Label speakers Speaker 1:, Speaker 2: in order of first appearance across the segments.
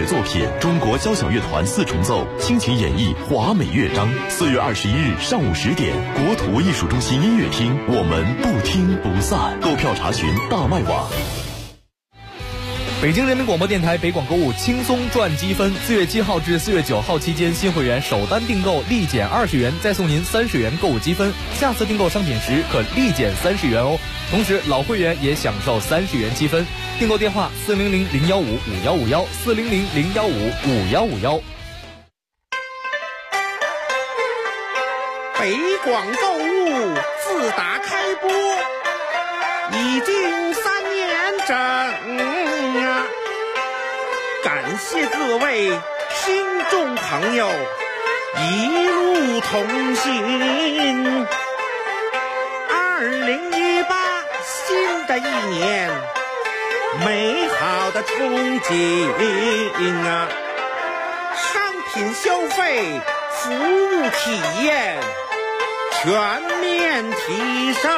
Speaker 1: 学作品，中国交响乐团四重奏倾情演绎华美乐章。4月21日上午10点，国土艺术中心音乐厅，我们不听不散。购票查询大麦网。
Speaker 2: 北京人民广播电台北广购物轻松赚积分，4月7号至4月9号期间，新会员首单订购立减20元，再送您30元购物积分，下次订购商品时可立减30元哦。同时老会员也享受30元积分。订购电话400-015-5151，400-015-5151。
Speaker 3: 北广购物自打开播已经3年整啊，感谢各位听众朋友一路同行。2018新的一年，美好的憧憬啊，商品消费，服务体验全面提升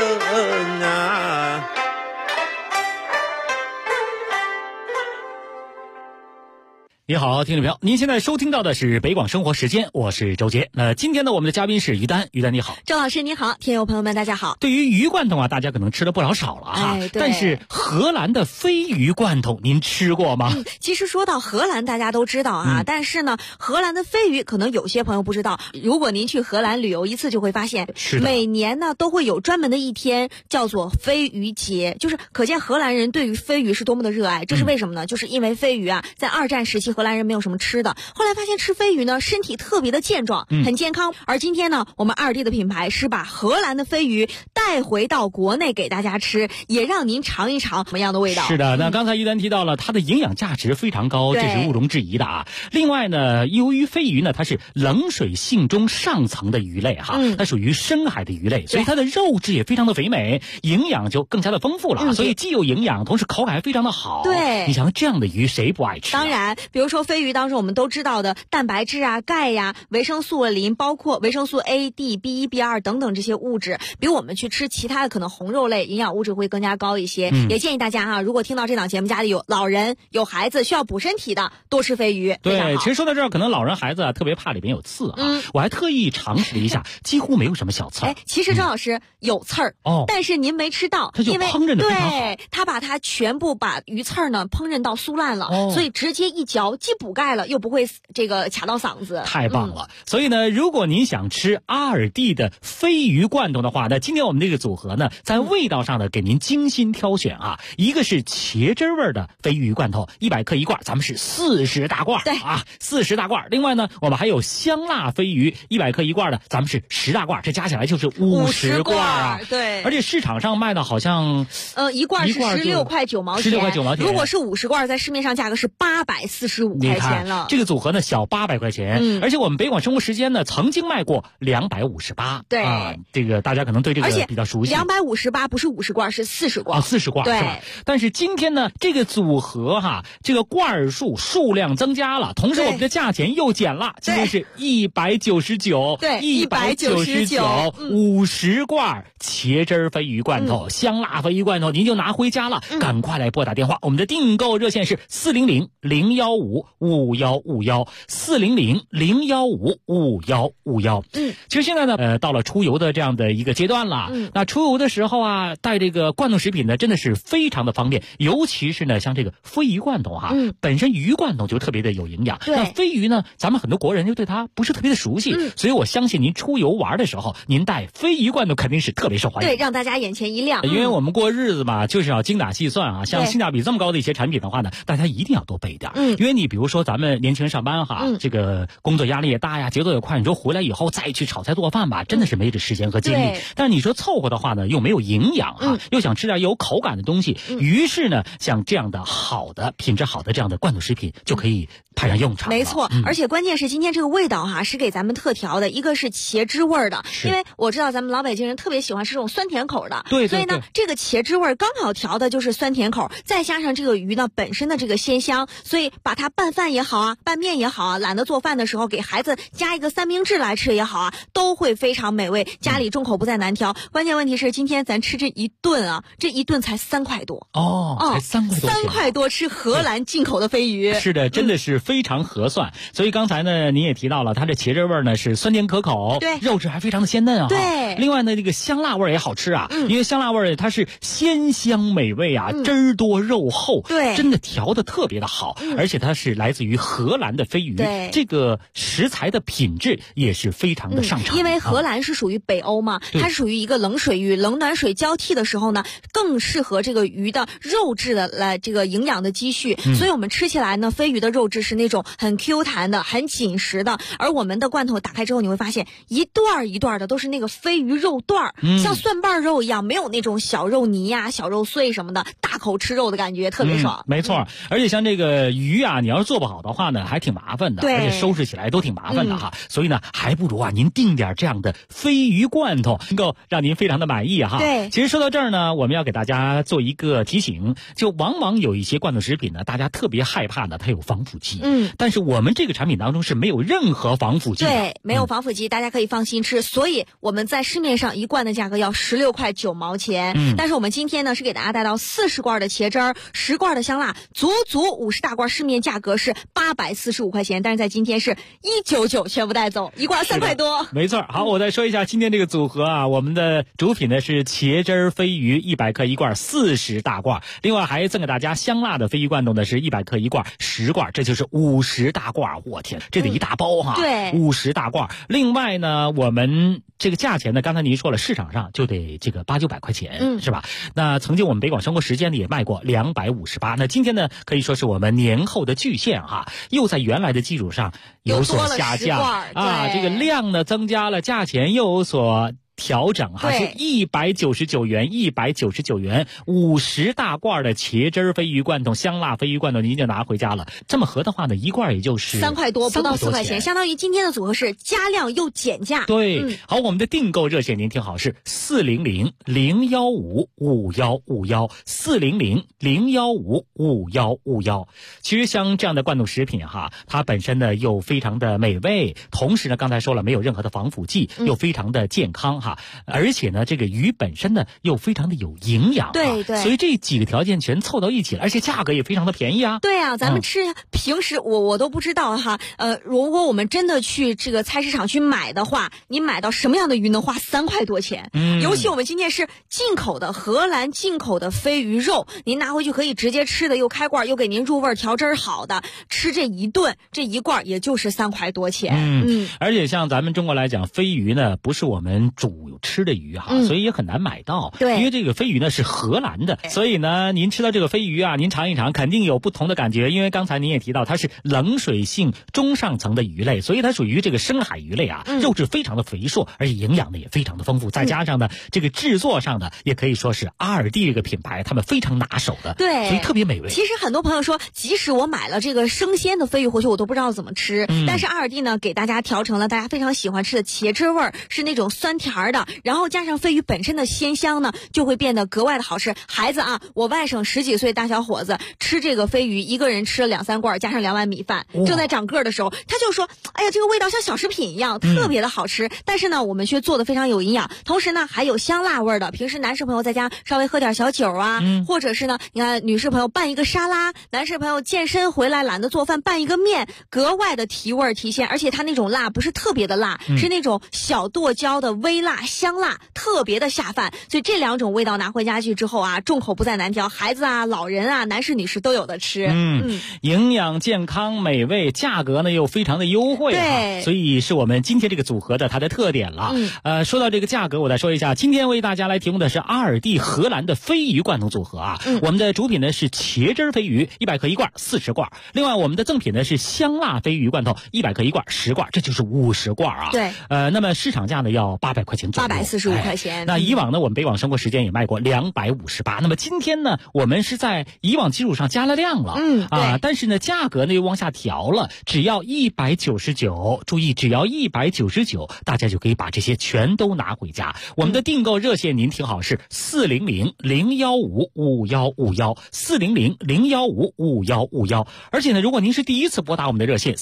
Speaker 3: 啊！
Speaker 4: 你好，听众朋友，您现在收听到的是北广生活时间，我是周杰。今天呢，我们的嘉宾是于丹，于丹你好。
Speaker 5: 周老师你好，听友朋友们大家好。
Speaker 4: 对于鱼罐头啊，大家可能吃了不老少了哈，但是荷兰的鲱鱼罐头您吃过吗？
Speaker 5: 其实说到荷兰，大家都知道啊，但是呢，荷兰的鲱鱼可能有些朋友不知道。如果您去荷兰旅游一次，就会发现，每年呢都会有专门的一天叫做鲱鱼节，就是可见荷兰人对于鲱鱼是多么的热爱。这是为什么呢？就是因为鲱鱼啊，在2战时期荷兰人没有什么吃的，后来发现吃鲱鱼呢，身体特别的健壮，很健康。而今天呢，我们2D的品牌是把荷兰的鲱鱼带回到国内给大家吃，也让您尝一尝什么样的味道。
Speaker 4: 是的，那刚才于丹提到了它的营养价值非常高，这是毋庸置疑的啊。另外呢，由于鲱鱼呢，它是冷水性中上层的鱼类哈，它属于深海的鱼类，所以它的肉质也非常的肥美，营养就更加的丰富了，所以既有营养，同时口感还非常的好。
Speaker 5: 对，
Speaker 4: 你想这样的鱼谁不爱吃？
Speaker 5: 当然，比如说鲱鱼当中我们都知道的蛋白质啊、钙呀、维生素磷，包括维生素 A、D、B1、B2 等等这些物质，比我们去吃其他的可能红肉类营养物质会更加高一些。也建议大家啊，如果听到这档节目，家里有老人、有孩子需要补身体的，多吃鲱鱼。
Speaker 4: 对，其实说到这儿，可能老人孩子啊特别怕里边有刺啊，我还特意尝试了一下，几乎没有什么小刺。
Speaker 5: 其实张老师有刺儿但是您没吃到，
Speaker 4: 它就烹饪的非常好。
Speaker 5: 对，他把它全部把鱼刺儿呢烹饪到酥烂了，所以直接一嚼，既补钙了，又不会这个卡到嗓子。
Speaker 4: 太棒了！所以呢，如果您想吃阿尔蒂的鲱鱼罐头的话，那今天我们这个组合呢，在味道上呢给您精心挑选啊，一个是茄汁味的鲱鱼罐头，100克一罐，咱们是40大罐，对啊，40大罐。另外呢，我们还有香辣鲱鱼100克一罐的，咱们是10大罐，这加起来就是50罐啊。
Speaker 5: 对，
Speaker 4: 而且市场上卖的好像
Speaker 5: 一罐是16块9毛钱，16块9毛钱。如果是50罐，在市面上价格是845块钱了。
Speaker 4: 这个组合呢小800块钱，而且我们北广生活时间呢曾经卖过258。对啊，这个大家可能对这个比较熟悉。
Speaker 5: 258不是50罐，是40罐。
Speaker 4: 40罐。对。但是今天呢，这个组合哈，这个罐数量增加了，同时我们的价钱又减了，今天是199。对，199 50罐茄汁鲱鱼罐头、香辣鲱鱼罐头，您就拿回家了。赶快来拨打电话，我们的订购热线是400-015-5151，400-015-5151。其实现在呢，到了出游的这样的一个阶段了。那出游的时候啊，带这个罐头食品呢，真的是非常的方便，尤其是呢，像这个鲱鱼罐头哈，本身鱼罐头就特别的有营养。那鲱鱼呢，咱们很多国人就对它不是特别的熟悉，所以我相信您出游玩的时候，您带鲱鱼罐头肯定是特别受欢迎。
Speaker 5: 对，让大家眼前一亮。
Speaker 4: 因为我们过日子嘛，就是要精打细算啊。像性价比这么高的一些产品的话呢，大家一定要多备点。因为你比如说咱们年轻人上班哈，这个工作压力也大呀，节奏也快，你说回来以后再去炒菜做饭吧，真的是没这时间和精力。但是你说凑合的话呢，又没有营养啊，又想吃点有口感的东西，于是呢，像这样的好的品质好的这样的罐头食品就可以派上用场了。
Speaker 5: 没错，而且关键是今天这个味道哈，是给咱们特调的，一个是茄汁味的，因为我知道咱们老北京人特别喜欢吃这种酸甜口的，对，所以呢，这个茄汁味刚好调的就是酸甜口，再加上这个鱼呢本身的这个鲜香，所以把它家拌饭也好啊，拌面也好啊，懒得做饭的时候给孩子加一个三明治来吃也好啊，都会非常美味，家里众口不再难调。关键问题是今天咱吃这一顿啊，这一顿才3块多
Speaker 4: 才3块多，3
Speaker 5: 块多吃荷兰进口的飞鱼。
Speaker 4: 是的，真的是非常合算。所以刚才呢您也提到了，它这茄汁味呢是酸甜可口，
Speaker 5: 对，
Speaker 4: 肉质还非常的鲜嫩啊。
Speaker 5: 对，
Speaker 4: 另外呢这个香辣味也好吃啊，因为香辣味它是鲜香美味啊，汁儿多肉厚，
Speaker 5: 对，
Speaker 4: 真的调的特别的好，而且它是来自于荷兰的飞鱼，
Speaker 5: 对，
Speaker 4: 这个食材的品质也是非常的上乘。
Speaker 5: 因为荷兰是属于北欧嘛，它是属于一个冷水域，冷暖水交替的时候呢，更适合这个鱼的肉质的来这个营养的积蓄，所以我们吃起来呢，飞鱼的肉质是那种很 Q 弹的，很紧实的。而我们的罐头打开之后，你会发现一段一段的都是那个飞鱼肉段，像蒜瓣肉一样，没有那种小肉泥呀、小肉碎什么的，大口吃肉的感觉特别爽。
Speaker 4: 没错，而且像这个鱼啊，你要是做不好的话呢，还挺麻烦的，
Speaker 5: 对，
Speaker 4: 而且收拾起来都挺麻烦的哈。所以呢，还不如啊，您订点这样的飞鱼罐头，能够让您非常的满意哈。
Speaker 5: 对，
Speaker 4: 其实说到这儿呢，我们要给大家做一个提醒，就往往有一些罐头食品呢，大家特别害怕的，它有防腐剂。但是我们这个产品当中是没有任何防腐剂的。
Speaker 5: 对，没有防腐剂，大家可以放心吃。所以我们在市面上一罐的价格要16块9毛钱。但是我们今天呢是给大家带到40罐的茄汁儿，10罐的香辣，足50大罐，市面价格是845块钱，但是在今天是199全部带走，一罐3块多。
Speaker 4: 没错。好，我再说一下今天这个组合啊，我们的主品呢是茄汁飞鱼100克一罐，40大罐，另外还赠给大家香辣的飞鱼罐头呢是100克一罐，10罐，这就是50大罐。我天，这得一大包哈。
Speaker 5: 对
Speaker 4: ，50大罐。另外呢，我们这个价钱呢，刚才您说了，市场上就得这个800、900块钱，是吧？那曾经我们北广生活时间里也卖过258，那今天呢可以说是我们年后的巨献哈，又在原来的基础上有所下降啊，这个量呢增加了，价钱又有所调整哈，是199元，199元，50大罐的茄汁飞鱼罐头、香辣飞鱼罐头，您就拿回家了。这么合的话呢，一罐也就是
Speaker 5: 3块多，不到4块钱，相当于今天的组合是加量又减价。
Speaker 4: 对，好，我们的订购热线您听好，是400-015-5151，400-015-5151。其实像这样的罐头食品哈，它本身呢又非常的美味，同时呢刚才说了没有任何的防腐剂，又非常的健康哈。而且呢，这个鱼本身呢又非常的有营养，
Speaker 5: 对对，
Speaker 4: 所以这几个条件全凑到一起了，而且价格也非常的便宜啊。
Speaker 5: 对啊，咱们吃平时我都不知道哈，如果我们真的去这个菜市场去买的话，你买到什么样的鱼能花3块多钱？尤其我们今天是进口的荷兰进口的飞鱼肉，您拿回去可以直接吃的，又开罐又给您入味调汁好的，吃这一顿这一罐也就是3块多钱。
Speaker 4: 而且像咱们中国来讲，飞鱼呢不是我们主吃的鱼哈，所以也很难买到。
Speaker 5: 对，
Speaker 4: 因为这个飞鱼呢是荷兰的，所以呢您吃到这个飞鱼啊，您尝一尝肯定有不同的感觉。因为刚才您也提到它是冷水性中上层的鱼类，所以它属于这个深海鱼类啊，肉质非常的肥硕，而且营养呢也非常的丰富，再加上呢这个制作上呢也可以说是阿尔蒂这个品牌他们非常拿手的，
Speaker 5: 对，
Speaker 4: 所以特别美味。
Speaker 5: 其实很多朋友说，即使我买了这个生鲜的飞鱼回去，我都不知道怎么吃，但是阿尔蒂呢给大家调成了大家非常喜欢吃的茄汁味儿，是那种酸甜的，然后加上飞鱼本身的鲜香呢，就会变得格外的好吃。孩子啊，我外甥10几岁大小伙子吃这个飞鱼，一个人吃了2、3罐，加上2碗米饭，正在长个的时候，他就说：“哎呀，这个味道像小食品一样，特别的好吃。”但是呢，我们却做的非常有营养，同时呢还有香辣味的。平时男士朋友在家稍微喝点小酒啊，或者是呢，你看女士朋友拌一个沙拉，男士朋友健身回来懒得做饭，拌一个面，格外的提味提鲜。而且它那种辣不是特别的辣，是那种小剁椒的微辣香辣，特别的下饭。所以这2种味道拿回家去之后啊，众口不再难调，孩子啊、老人啊、男士女士都有的吃。
Speaker 4: 营养健康美味，价格呢又非常的优惠，
Speaker 5: 对，
Speaker 4: 所以是我们今天这个组合的它的特点了。说到这个价格，我再说一下，今天为大家来提供的是阿尔蒂荷兰的飞鱼罐头组合啊。我们的主品呢是茄汁飞鱼100克一罐，40罐。另外我们的赠品呢是香辣飞鱼罐头100克一罐，10罐，这就是50罐啊。
Speaker 5: 对，
Speaker 4: 那么市场价呢要800块钱。 钱左右
Speaker 5: ，845块钱。
Speaker 4: 那以往呢，我们北广生活时间也卖过258。那么今天呢，我们是在以往基础上加了量了，但是呢，价格呢又往下调了，只要199。注意，只要199，大家就可以把这些全都拿回家。我们的订购热线您听好，是400-015-5151，400-015-5151。而且呢，如果您是第一次拨打我们的热线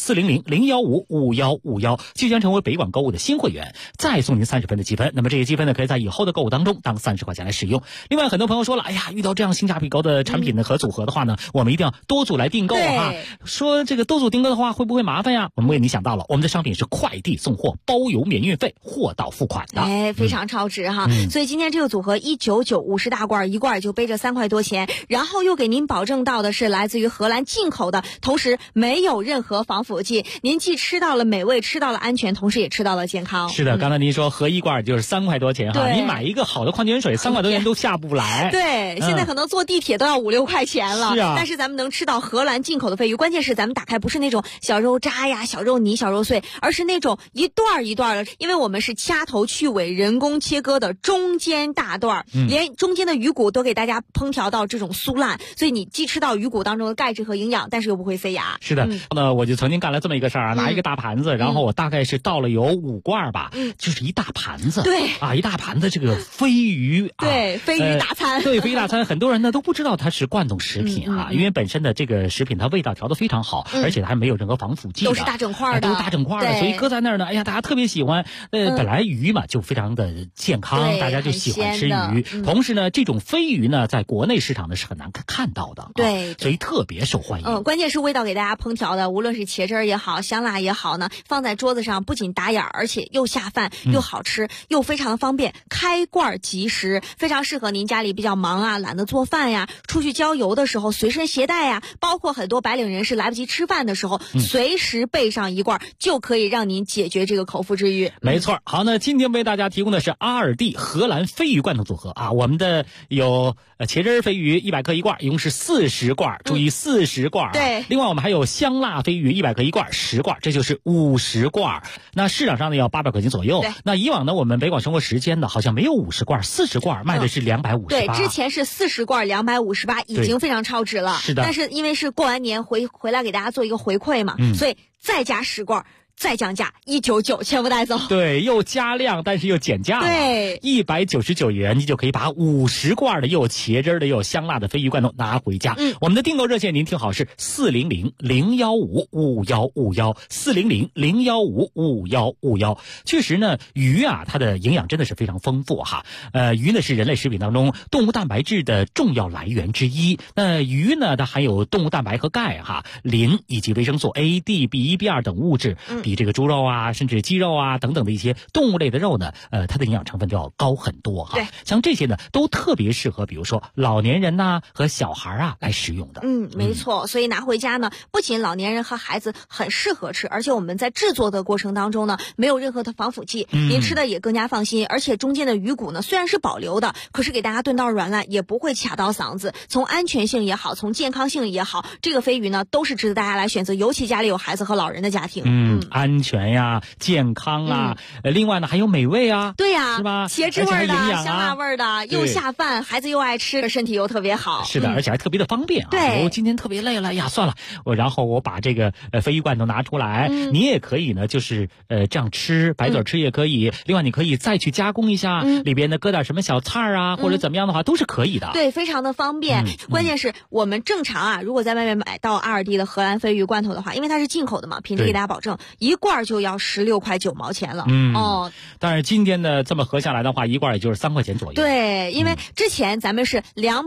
Speaker 4: 400-015-5151，就将成为北广购物的新会员，再送您30分的积分。那么这些积分呢，可以在以后的购物当中当30块钱来使用。另外，很多朋友说了，哎呀，遇到这样性价比高的产品呢和组合的话呢，我们一定要多组来订购哈。说这个多组订购的话，会不会麻烦呀？我们为你想到了，我们的商品是快递送货，包邮免运费，货到付款的。
Speaker 5: 非常超值哈。所以今天这个组合19950大罐，一罐就背着3块多钱，然后又给您保证到的是来自于荷兰进口的，同时没有任何防腐剂，您既吃到了美味，吃到了安全，同时也吃到了健康。
Speaker 4: 是的，刚才您说合一罐就是3块多钱哈，你买一个好的矿泉水3块多钱都下不来。
Speaker 5: 对，现在可能坐地铁都要5-6块钱了。
Speaker 4: 是啊，
Speaker 5: 但是咱们能吃到荷兰进口的鲱鱼，关键是咱们打开不是那种小肉渣呀、小肉泥、小肉碎，而是那种一段一段的，因为我们是掐头去尾人工切割的中间大段，连中间的鱼骨都给大家烹调到这种酥烂，所以你既吃到鱼骨当中的钙质和营养，但是又不会塞牙。
Speaker 4: 是的，那我就曾经干了这么一个事儿啊，拿一个大盘子，然后我大概是倒了有5罐吧，就是一大盘子。
Speaker 5: 对
Speaker 4: 啊，一大盘子这个鲱鱼，
Speaker 5: 对，鲱鱼大餐。
Speaker 4: 对，鲱鱼大餐，很多人呢都不知道它是罐头食品啊，因为本身的这个食品它味道调得非常好，而且它还没有任何防腐剂的，
Speaker 5: 都是大整块的，
Speaker 4: 都是大整块的，所以搁在那儿呢，哎呀，大家特别喜欢。本来鱼嘛就非常的健康，大家就喜欢吃鱼。同时呢，这种鲱鱼呢，在国内市场呢是很难看到的，
Speaker 5: 对，
Speaker 4: 所以特别受欢迎。
Speaker 5: 关键是味道给大家烹调的，无论是茄汁也好，香辣也好呢，放在桌子上不仅打眼，而且又下饭，又好吃，又非常的方便，开罐即食，非常适合您家里比较忙啊，懒得做饭呀，出去郊游的时候随身携带呀，包括很多白领人士来不及吃饭的时候，随时备上一罐，就可以让您解决这个口腹之欲。
Speaker 4: 没错。好，那今天为大家提供的是阿尔蒂荷兰鲱鱼罐头组合啊，我们的有茄汁鲱鱼100克一罐，一共是40罐，注意40罐。
Speaker 5: 对。
Speaker 4: 另外我们还有香辣鲱鱼100克一罐，10罐，这就是50罐。那市场上呢要800块钱左右。那以往呢我们北广生活时间呢好像没有50罐，40罐卖的是258。
Speaker 5: 对，之前是40罐258，已经非常超值了。
Speaker 4: 是的。
Speaker 5: 但是因为是过完年回来给大家做一个回馈嘛，所以再加10罐。再降价199，全部带走。
Speaker 4: 对，又加量，但是又减价了。
Speaker 5: 对
Speaker 4: ，199元，你就可以把50罐的又有茄汁的又有香辣的鲱鱼罐头拿回家。我们的订购热线您听好是400-015-5151，400-015-5151。确实呢，鱼啊，它的营养真的是非常丰富哈。鱼呢是人类食品当中动物蛋白质的重要来源之一。那鱼呢，它含有动物蛋白和钙哈、磷以及维生素 A、D、B1、B2等物质。比这个猪肉啊，甚至鸡肉啊等等的一些动物类的肉呢，它的营养成分都要高很多哈。
Speaker 5: 对，
Speaker 4: 像这些呢，都特别适合，比如说老年人呐和小孩啊来食用的。
Speaker 5: 没错。所以拿回家呢，不仅老年人和孩子很适合吃，而且我们在制作的过程当中呢，没有任何的防腐剂，您吃的也更加放心。而且中间的鱼骨呢，虽然是保留的，可是给大家炖到软烂，也不会卡到嗓子。从安全性也好，从健康性也好，这个鲱鱼呢，都是值得大家来选择，尤其家里有孩子和老人的家庭。
Speaker 4: 安全呀，健康啊，另外呢还有美味啊，
Speaker 5: 对呀，
Speaker 4: 是吧？
Speaker 5: 茄汁味的、香辣味的，又下饭，孩子又爱吃，身体又特别好。
Speaker 4: 是的，而且还特别的方便啊。
Speaker 5: 对，
Speaker 4: 我今天特别累了呀，算了，然后我把这个鲱鱼罐头拿出来，你也可以呢，就是这样吃，白嘴吃也可以。另外你可以再去加工一下，里边呢搁点什么小菜啊，或者怎么样的话，都是可以的。
Speaker 5: 对，非常的方便。关键是我们正常啊，如果在外面买到阿尔蒂的荷兰鲱鱼罐头的话，因为它是进口的嘛，品质给大家保证，一罐就要16块9毛钱了。
Speaker 4: 但是今天呢这么合下来的话，一罐也就是3块钱左右。
Speaker 5: 对，因为之前咱们是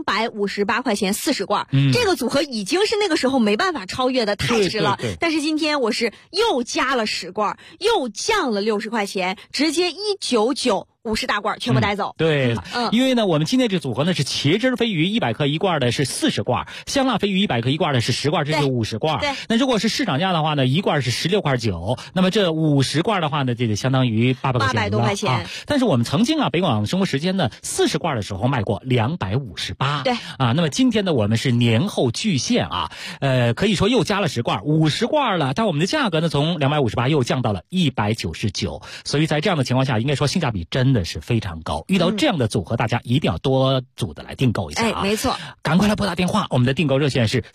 Speaker 5: 258块钱40罐，这个组合已经是那个时候没办法超越的，太值了。但是今天我是又加了10罐，又降了60块钱，直接199。50大罐全部带走。
Speaker 4: 对，因为呢，我们今天这组合呢是茄汁鲱鱼100克一罐的是40罐，香辣鲱鱼100克一罐的是10罐，这就50罐。
Speaker 5: 对，
Speaker 4: 那如果是市场价的话呢，一罐是16块9，那么这50罐的话呢，这就相当于800块钱。
Speaker 5: 800多块钱。
Speaker 4: 但是我们曾经啊，北广生活时间呢，40罐的时候卖过258。
Speaker 5: 对。
Speaker 4: 那么今天呢，我们是年后巨献啊，可以说又加了10罐，50罐了，但我们的价格呢从258又降到了199，所以在这样的情况下，应该说性价比真真的是非常高。遇到这样的组合，大家一定要多组的来订购一下啊！
Speaker 5: 没错，
Speaker 4: 赶快来拨打电话，我们的订购热线是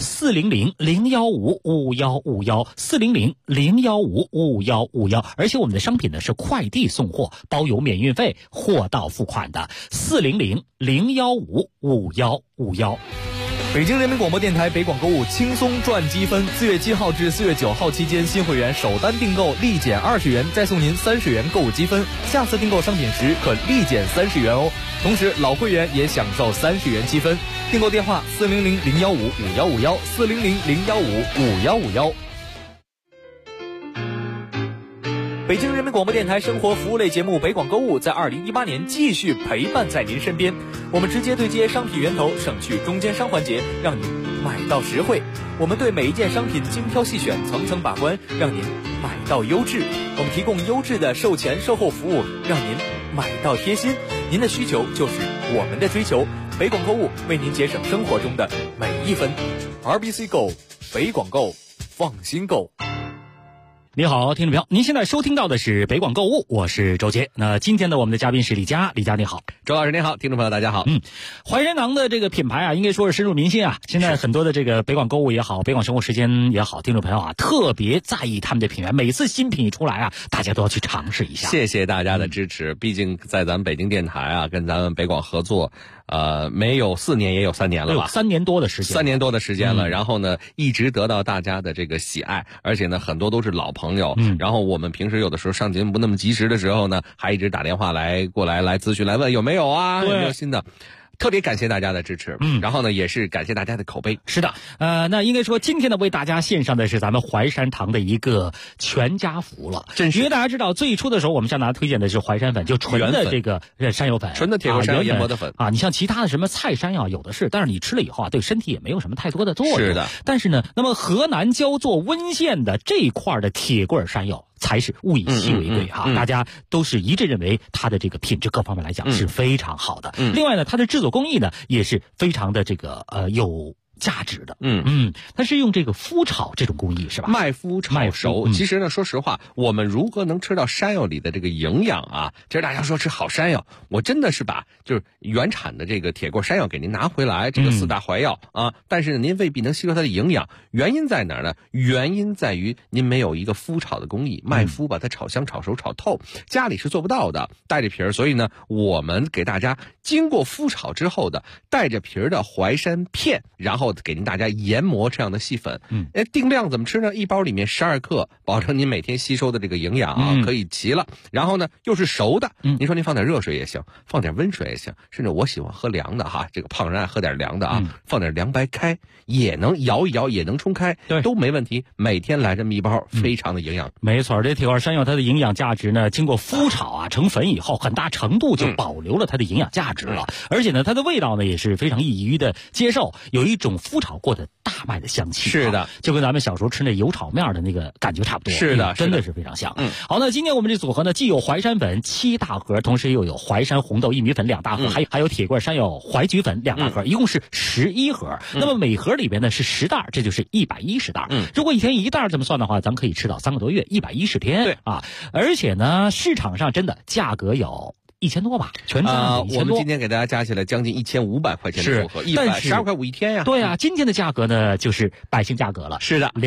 Speaker 4: 400-015-5151，400-015-5151，而且我们的商品呢是快递送货，包邮免运费，货到付款的，400-015-5151。
Speaker 2: 北京人民广播电台北广购物轻松赚积分，4月7号至4月9号期间，新会员首单订购立减20元，再送您30元购物积分，下次订购商品时可立减30元哦。同时老会员也享受30元积分。订购电话400-015-5151，400-015-5151。北京人民广播电台生活服务类节目北广购物在2018年继续陪伴在您身边，我们直接对接商品源头，省去中间商环节，让您买到实惠。我们对每一件商品精挑细选，层层把关，让您买到优质。我们提供优质的售前售后服务，让您买到贴心。您的需求就是我们的追求，北广购物为您节省生活中的每一分。RBC Go， 北广购，放心购。
Speaker 4: 你好，听众朋友，您现在收听到的是北广购物，我是周杰。那今天呢，我们的嘉宾是李佳，李佳你好。
Speaker 6: 周老师您好，听众朋友大家好。
Speaker 4: 淮山堂的这个品牌啊，应该说是深入民心啊。现在很多的这个北广购物也好，北广生活时间也好，听众朋友啊，特别在意他们的品牌，每次新品一出来啊，大家都要去尝试一下。
Speaker 6: 谢谢大家的支持，毕竟在咱们北京电台啊，跟咱们北广合作，没有4年也有3年了吧？
Speaker 4: 3年多的时间，3
Speaker 6: 年多的时间了。然后呢，一直得到大家的这个喜爱，而且呢，很多都是老朋友。然后我们平时有的时候上节目不那么及时的时候呢，还一直打电话过来咨询，来问有没有啊，有没有新的。特别感谢大家的支持，然后呢，也是感谢大家的口碑。
Speaker 4: 是的，那应该说今天呢，为大家献上的是咱们淮山堂的一个全家福了。
Speaker 6: 真是，
Speaker 4: 因为大家知道，最初的时候我们向大家推荐的是淮山粉，就纯的这个山药粉，
Speaker 6: 纯的铁锅山药研磨的粉
Speaker 4: 啊。你像其他的什么菜山药有的是，但是你吃了以后啊，对身体也没有什么太多的作用。
Speaker 6: 是的，
Speaker 4: 但是呢，那么河南焦作温县的这一块的铁棍山药才是物以稀为贵哈，大家都是一致认为它的这个品质各方面来讲是非常好的。另外呢，它的制作工艺呢也是非常的这个有价值的。它是用这个麸炒这种工艺是吧？
Speaker 6: 麦麸炒熟。其实呢，说实话，我们如何能吃到山药里的这个营养啊？其实大家说吃好山药，我真的是把就是原产的这个铁棍山药给您拿回来，这个4大怀药啊，但是呢，您未必能吸收它的营养。原因在哪儿呢？原因在于您没有一个麸炒的工艺，麦麸把它炒香、炒熟、炒透，家里是做不到的，带着皮儿。所以呢，我们给大家经过麸炒之后的带着皮儿的淮山片，然后给您大家研磨这样的细粉。定量怎么吃呢？一包里面12克，保证您每天吸收的这个营养啊，可以齐了。然后呢，又是熟的。您说您放点热水也行，放点温水也行，甚至我喜欢喝凉的哈，这个胖人爱喝点凉的啊，放点凉白开也能摇一摇，也能冲开，
Speaker 4: 对，
Speaker 6: 都没问题。每天来这么一包，非常的营养。
Speaker 4: 没错，这铁棍山药它的营养价值呢，经过麸炒啊成粉以后，很大程度就保留了它的营养价值了。而且呢，它的味道呢也是非常易于的接受，有一种麸炒过的大麦的香气。
Speaker 6: 是的，
Speaker 4: 就跟咱们小时候吃那油炒面的那个感觉差不多。
Speaker 6: 是的，
Speaker 4: 真的是非常香。好，那今天我们这组合呢，既有淮山粉7大盒，同时又有淮山红豆薏米粉2大盒，还有铁棍山药淮菊粉2大盒，一共是11盒。那么每盒里边呢是10袋，这就是110袋。如果一天1袋这么算的话，咱们可以吃到3个多月，110天。
Speaker 6: 对
Speaker 4: 啊，而且呢，市场上真的价格有1000多吧，全价1000多。
Speaker 6: 我们今天给大家加起来将近1500块钱的组合，112块5一天呀。
Speaker 4: 对呀，今天的价格呢就是百姓价格了。
Speaker 6: 是的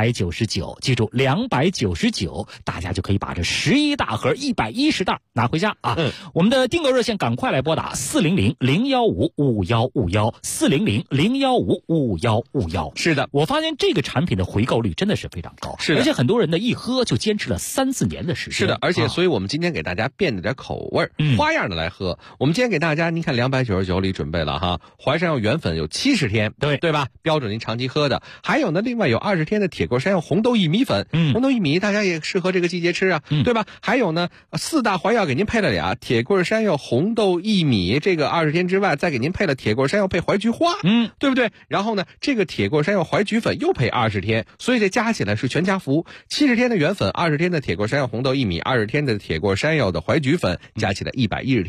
Speaker 4: ，299，记住299，大家就可以把这11大盒110袋拿回家啊。我们的订购热线赶快来拨打400-015-5151，400-015-5151。
Speaker 6: 是的，
Speaker 4: 我发现这个产品的回购率真的是非常高，
Speaker 6: 是的，
Speaker 4: 而且很多人呢一喝就坚持了3-4年的时间。
Speaker 6: 是的，而且所以我们今天给大家变了点口味，花样的来喝。我们今天给大家，您看299里准备了哈，淮山药原粉有70天，对吧？标准您长期喝的。还有呢，另外有20天的铁棍山药红豆薏米粉，红豆薏米大家也适合这个季节吃啊，对吧？还有呢，4大怀药给您配了俩，铁棍山药红豆薏米，这个20天之外再给您配了铁棍山药配淮菊花，对不对？然后呢，这个铁棍山药淮菊粉又配20天，所以这加起来是全家福。70天的原粉，20天的铁棍山药红豆薏米，20天的铁棍山药的淮菊粉，加起来110天，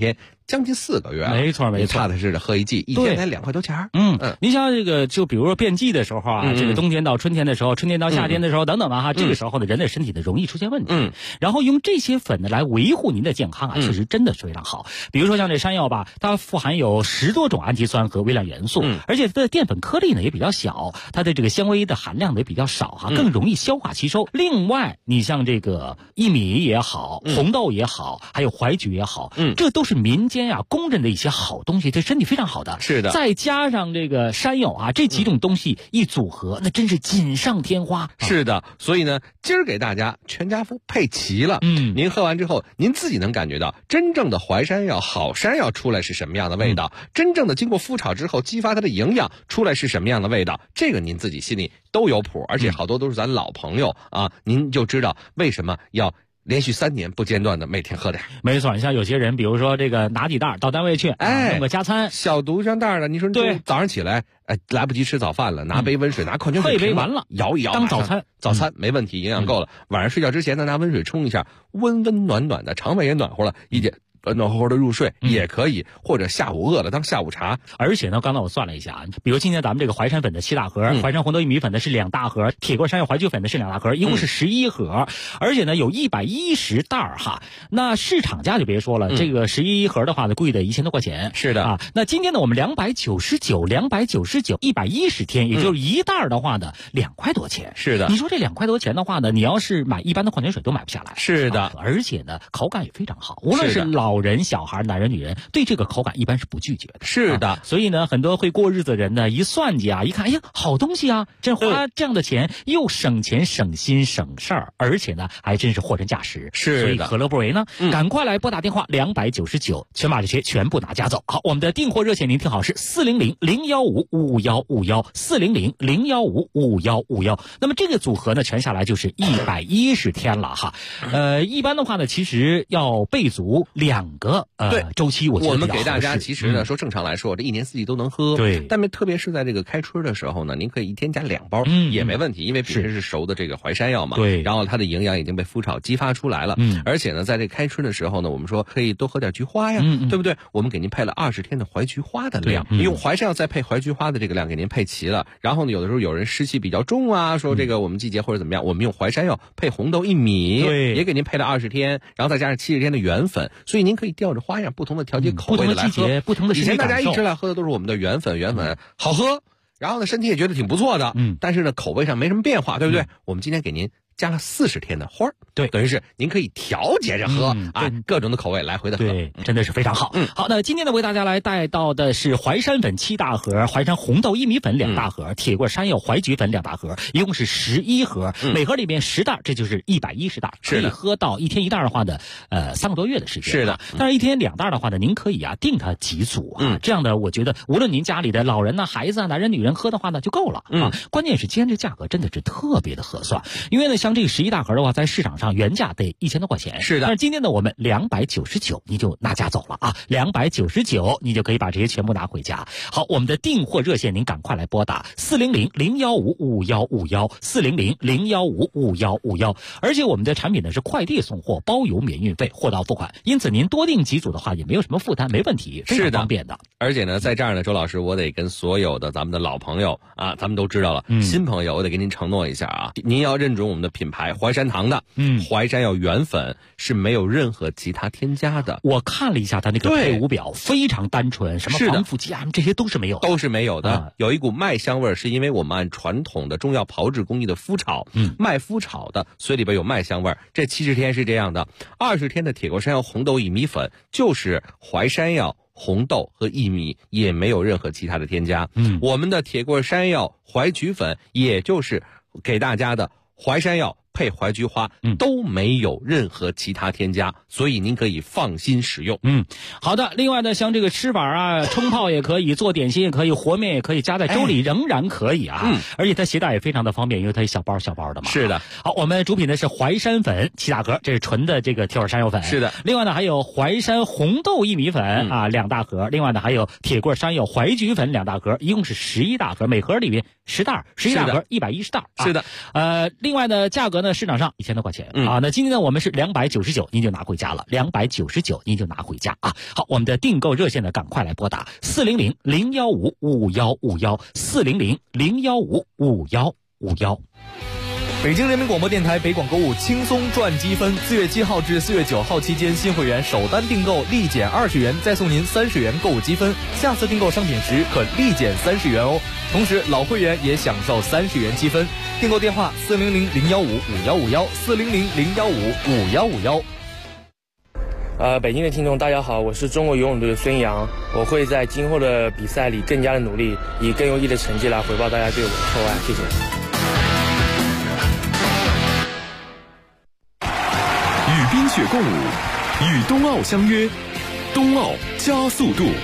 Speaker 6: 将近4个月了。
Speaker 4: 没错没错，
Speaker 6: 踏踏实实喝一剂，一天才2块多钱。
Speaker 4: 你像这个，就比如说变季的时候啊，这个冬天到春天的时候，春天到夏天的时候等等吧哈，这个时候呢，人的身体呢容易出现问题。然后用这些粉呢来维护您的健康啊，确实真的是非常好。比如说像这山药吧，它富含有10多种氨基酸和微量元素，而且它的淀粉颗粒呢也比较小，它的这个纤维的含量呢也比较少哈，更容易消化吸收。另外，你像这个薏米也好，红豆也好，还有淮菊也好，这都是民间啊公认的一些好东西，对身体非常好的。
Speaker 6: 是的，
Speaker 4: 再加上这个山药啊，这几种东西一组合，那真是锦上添花。
Speaker 6: 是的，所以呢，今儿给大家全家福配齐了。您喝完之后，您自己能感觉到真正的淮山药、好山药出来是什么样的味道，真正的经过麸炒之后激发它的营养出来是什么样的味道，这个您自己心里都有谱，而且好多都是咱老朋友啊，您就知道为什么要连续3年不间断的每天喝点。
Speaker 4: 没错，你像有些人，比如说这个拿几袋到单位去，弄个加餐，
Speaker 6: 小毒上袋的，你说对，早上起来，来不及吃早饭了，拿杯温水，拿矿泉水
Speaker 4: 喝一杯完了，
Speaker 6: 摇一摇
Speaker 4: 当早餐，
Speaker 6: 早餐没问题，营养够了。晚上睡觉之前呢，拿温水冲一下，温温暖暖的，肠胃也暖和了一点。暖和和的入睡也可以，或者下午饿了当下午茶。
Speaker 4: 而且呢，刚才我算了一下啊，比如今天咱们这个淮山粉的7大盒，淮山红豆薏米粉的是2大盒，铁棍山药淮菊粉的是2大盒，一共是11盒，而且呢有110袋哈。那市场价就别说了，这个11盒的话呢，贵的1000多块钱。
Speaker 6: 是的
Speaker 4: 啊，那今天呢我们299，110天，也就是一袋的话呢2块多钱。
Speaker 6: 是的，
Speaker 4: 你说这2块多钱的话呢，你要是买一般的矿泉水都买不下来。
Speaker 6: 是的，
Speaker 4: 而且呢口感也非常好，无论是老人、小孩、男人、女人，对这个口感一般是不拒绝的。
Speaker 6: 是的，
Speaker 4: 所以呢，很多会过日子的人呢，一算计啊，一看，哎呀，好东西啊，这花这样的钱又省钱、省心、省事儿，而且呢，还真是货真价实。
Speaker 6: 是的，
Speaker 4: 所以何乐不为呢？赶快来拨打电话299，全把这些全部拿家走。好，我们的订货热线您听好是400-015-5151，400-015-5151。那么这个组合呢，全下来就是110天了哈。一般的话呢，其实要备足2个周期，我
Speaker 6: 们给大家其实呢说正常来说，这1年4季都能喝。
Speaker 4: 对，
Speaker 6: 但特别是在这个开春的时候呢，您可以一天加2包，也没问题，因为本身是熟的这个淮山药嘛。
Speaker 4: 对，
Speaker 6: 然后它的营养已经被麸炒激发出来了。而且呢，在这开春的时候呢，我们说可以多喝点菊花呀，对不对？我们给您配了20天的淮菊花的量，用淮山药再配淮菊花的这个量给您配齐了。然后呢，有的时候有人湿气比较重啊，说这个我们季节或者怎么样，我们用淮山药配红豆薏米，也给您配了20天，然后再加上70天的原粉，所以您可以调着花样不同的调节口味的来喝。
Speaker 4: 不同的
Speaker 6: 以前大家一直来喝的都是我们的原粉好喝，然后呢身体也觉得挺不错的，但是呢口味上没什么变化，对不对？我们今天给您加了40天的花，
Speaker 4: 对，
Speaker 6: 等于是您可以调节着喝各种的口味来回的喝，
Speaker 4: 对，真的是非常好。好，那今天呢为大家来带到的是淮山粉7大盒，淮山红豆薏米粉2大盒，铁棍山药淮菊粉2大盒，一共是11盒，每盒里面10袋，这就是110袋，可以喝到1天1袋的话呢，3个多月的时间。
Speaker 6: 是的，
Speaker 4: 但是1天2袋的话呢，您可以定它几组这样的我觉得无论您家里的老人呢、孩子啊、男人、女人喝的话呢就够了关键是今天这价格真的是特别的合算，因为呢像这个11大盒的话，在市场上原价得1000多块钱。
Speaker 6: 是的，
Speaker 4: 但是今天呢，我们299你就拿家走了啊，299你就可以把这些全部拿回家。好，我们的订货热线您赶快来拨打400-015-5151，400-015-5151。而且我们的产品呢是快递送货，包邮免运费，货到付款，因此您多订几组的话也没有什么负担，没问题，非常方便的。
Speaker 6: 而且呢，在这儿呢，周老师，我得跟所有的咱们的老朋友啊，咱们都知道了，新朋友我得给您承诺一下啊，您要认准我们的品牌淮山堂的，淮山药原粉是没有任何其他添加的。
Speaker 4: 我看了一下它那个配伍表，非常单纯，什么防腐剂啊，这些都是没有的，
Speaker 6: 都是没有的。有一股麦香味儿，是因为我们按传统的中药炮制工艺的麸炒，麦麸炒的，所以里边有麦香味儿。这70天是这样的，20天的铁棍山药红豆薏米粉就是淮山药、红豆和薏米，也没有任何其他的添加。我们的铁棍山药淮菊粉，也就是给大家的淮山药配淮菊花，都没有任何其他添加，所以您可以放心使用。
Speaker 4: 好的。另外呢，像这个吃法啊，冲泡也可以，做点心也可以，和面也可以，加在粥里仍然可以啊。而且它携带也非常的方便，因为它小包小包的嘛。
Speaker 6: 是的。
Speaker 4: 好，我们主品的是淮山粉7大盒，这是纯的这个铁棍山药粉。
Speaker 6: 是的。
Speaker 4: 另外呢，还有淮山红豆薏米粉2大盒，另外呢还有铁棍山药淮菊粉2大盒，一共是11大盒，每盒里面10袋，11大盒110袋。
Speaker 6: 是的。
Speaker 4: 另外呢，价格呢呢市场上1000多块钱啊。那今天呢我们是299，您就拿回家了，299您就拿回家啊。好，我们的订购热线呢赶快来拨打400-015-5151，400-015-5151。
Speaker 2: 北京人民广播电台北广购物轻松赚积分，4月7号至4月9号期间，新会员首单订购立减20元，再送您30元购物积分，下次订购商品时可立减30元哦。同时老会员也享受30元积分。订购电话400-015-5151，400-015-5151。
Speaker 7: 北京的听众大家好，我是中国游泳队的孙杨，我会在今后的比赛里更加的努力，以更优异的成绩来回报大家对我的厚爱，谢谢。
Speaker 1: 与冰雪共舞，与冬奥相约，冬奥加速度。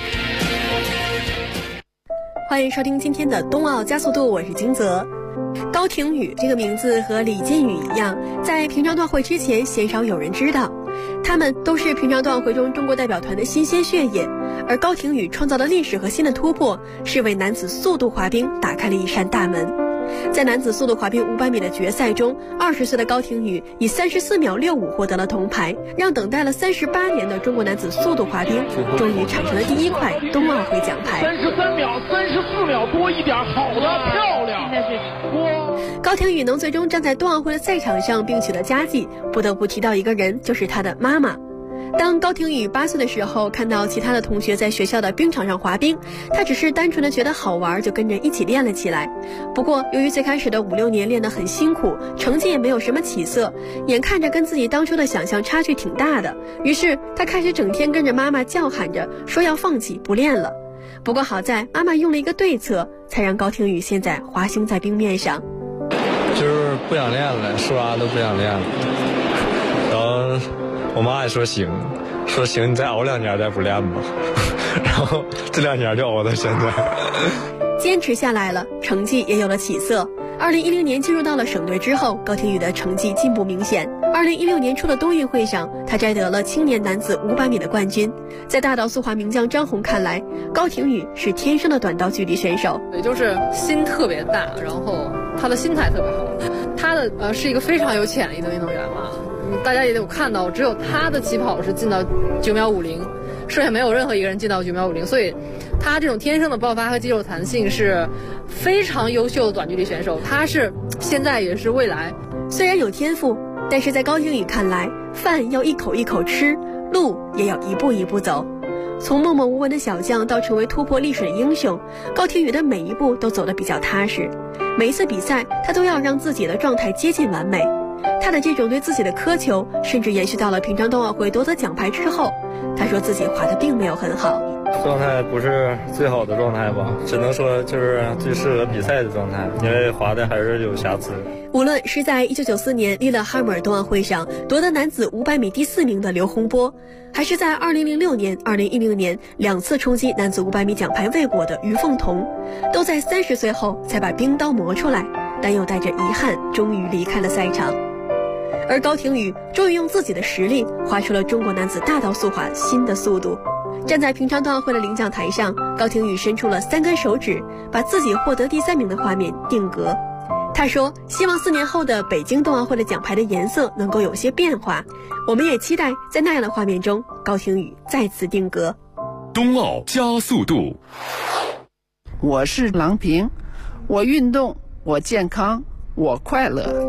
Speaker 8: 欢迎收听今天的冬奥加速度，我是金泽。高亭宇这个名字和李建宇一样，在平昌冬奥会之前鲜少有人知道，他们都是平昌冬奥会中中国代表团的新鲜血液。而高亭宇创造的历史和新的突破，是为男子速度滑冰打开了一扇大门。在男子速度滑冰500米的决赛中，20岁的高亭宇以34秒65获得了铜牌，让等待了38年的中国男子速度滑冰终于产生了第一块冬奥会奖牌。
Speaker 9: 33秒、34秒多一点，好的，漂亮！
Speaker 8: 高亭宇能最终站在冬奥会的赛场上并取得佳绩，不得不提到一个人，就是他的妈妈。当高亭宇8岁的时候，看到其他的同学在学校的冰场上滑冰，他只是单纯的觉得好玩，就跟着一起练了起来。不过由于最开始的5、6年练得很辛苦，成绩也没有什么起色，眼看着跟自己当初的想象差距挺大的，于是他开始整天跟着妈妈叫喊着说要放弃不练了。不过好在妈妈用了一个对策，才让高亭宇现在滑行在冰面上。
Speaker 10: 就是不想练了，说啥都不想练了。然后我妈也说行，你再熬2年再不练吧。然后这2年就熬到现在。
Speaker 8: 坚持下来了，成绩也有了起色。2010年进入到了省队之后，高亭宇的成绩进步明显。2016年初的冬运会上，他摘得了青年男子500米的冠军。在大道速滑名将张红看来，高亭宇是天生的短道距离选手，
Speaker 11: 也就是心特别大，然后他的心态特别好。他的是一个非常有潜力的运动员嘛，大家也有看到，只有他的起跑是进到9秒50，剩下没有任何一个人进到9秒50，所以他这种天生的爆发和肌肉弹性是非常优秀的短距离选手，他是现在也是未来。
Speaker 8: 虽然有天赋，但是在高亭宇看来，饭要一口一口吃，路也要一步一步走。从默默无闻的小将到成为突破历史的英雄，高亭宇的每一步都走得比较踏实。每一次比赛，他都要让自己的状态接近完美。他的这种对自己的苛求，甚至延续到了平昌冬奥会夺得奖牌之后。他说自己滑得并没有很好，
Speaker 10: 状态不是最好的状态吧，只能说就是最适合比赛的状态，因为滑的还是有瑕疵。
Speaker 8: 无论是在1994年利勒哈姆尔冬奥会上夺得男子500米第4名的刘洪波，还是在2006年、2010年2次冲击男子500米奖牌未果的于凤彤，都在30岁后才把冰刀磨出来，但又带着遗憾终于离开了赛场。而高亭宇终于用自己的实力滑出了中国男子大道速滑新的速度。站在平昌冬奥会的领奖台上，高亭宇伸出了3根手指，把自己获得第3名的画面定格。他说希望4年后的北京冬奥会的奖牌的颜色能够有些变化，我们也期待在那样的画面中，高亭宇再次定格。
Speaker 1: 冬奥加速度。
Speaker 12: 我是郎平，我运动，我健康，我快乐。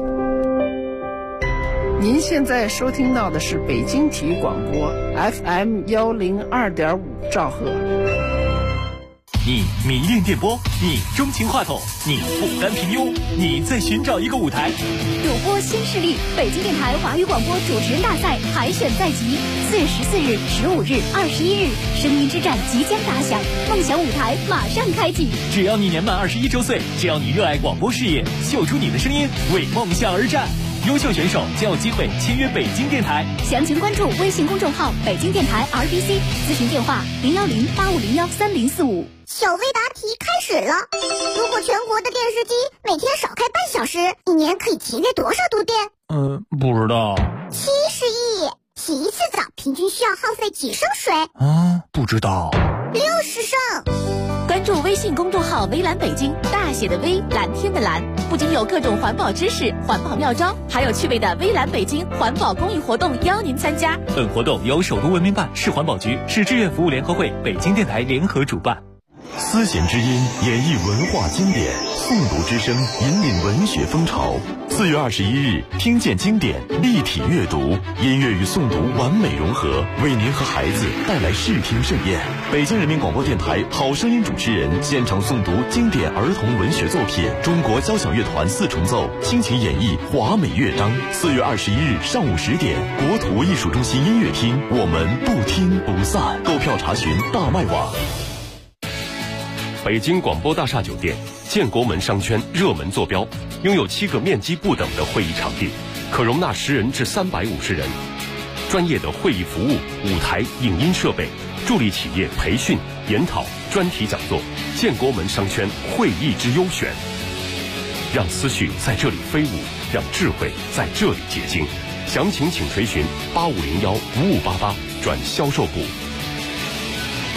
Speaker 12: 您现在收听到的是北京体育广播 FM 102.5兆赫。
Speaker 1: 你迷恋电波，你钟情话筒，你不甘平庸，你在寻找一个舞台。
Speaker 13: 主播新势力，北京电台华语广播主持人大赛海选在即，4月14日、15日、21日，声音之战即将打响，梦想舞台马上开启。
Speaker 1: 只要你年满21周岁，只要你热爱广播事业，秀出你的声音，为梦想而战。优秀选手将有机会签约北京电台。
Speaker 13: 详情关注微信公众号北京电台 RBC， 咨询电话010-8501-3045。
Speaker 14: 小微答题开始了。如果全国的电视机每天少开半小时，一年可以节约多少度电？
Speaker 4: 不知道。
Speaker 14: 70亿。洗一次澡平均需要耗费几升水？
Speaker 4: 不知道。
Speaker 14: 60胜。
Speaker 13: 关注微信公众号“微蓝北京”，大写的微，蓝天的蓝，不仅有各种环保知识、环保妙招，还有趣味的微蓝北京环保公益活动邀您参加。
Speaker 15: 本活动由首都文明办、市环保局、市志愿服务联合会、北京电台联合主办。
Speaker 1: 丝弦之音演绎文化经典，诵读之声引领文学风潮。4月21日，听见经典，立体阅读，音乐与诵读完美融合，为您和孩子带来视听盛宴。北京人民广播电台好声音主持人现场诵读经典儿童文学作品，中国交响乐团4重奏倾情演绎华美乐章。4月21日上午10点，国土艺术中心音乐厅，我们不听不散。购票查询大麦网。
Speaker 16: 北京广播大厦酒店建国门商圈热门坐标，拥有7个面积不等的会议场地，可容纳10人至350人。专业的会议服务、舞台、影音设备，助力企业培训、研讨、专题讲座。建国门商圈会议之优选，让思绪在这里飞舞，让智慧在这里结晶。详情请垂询8501-5588转销售部。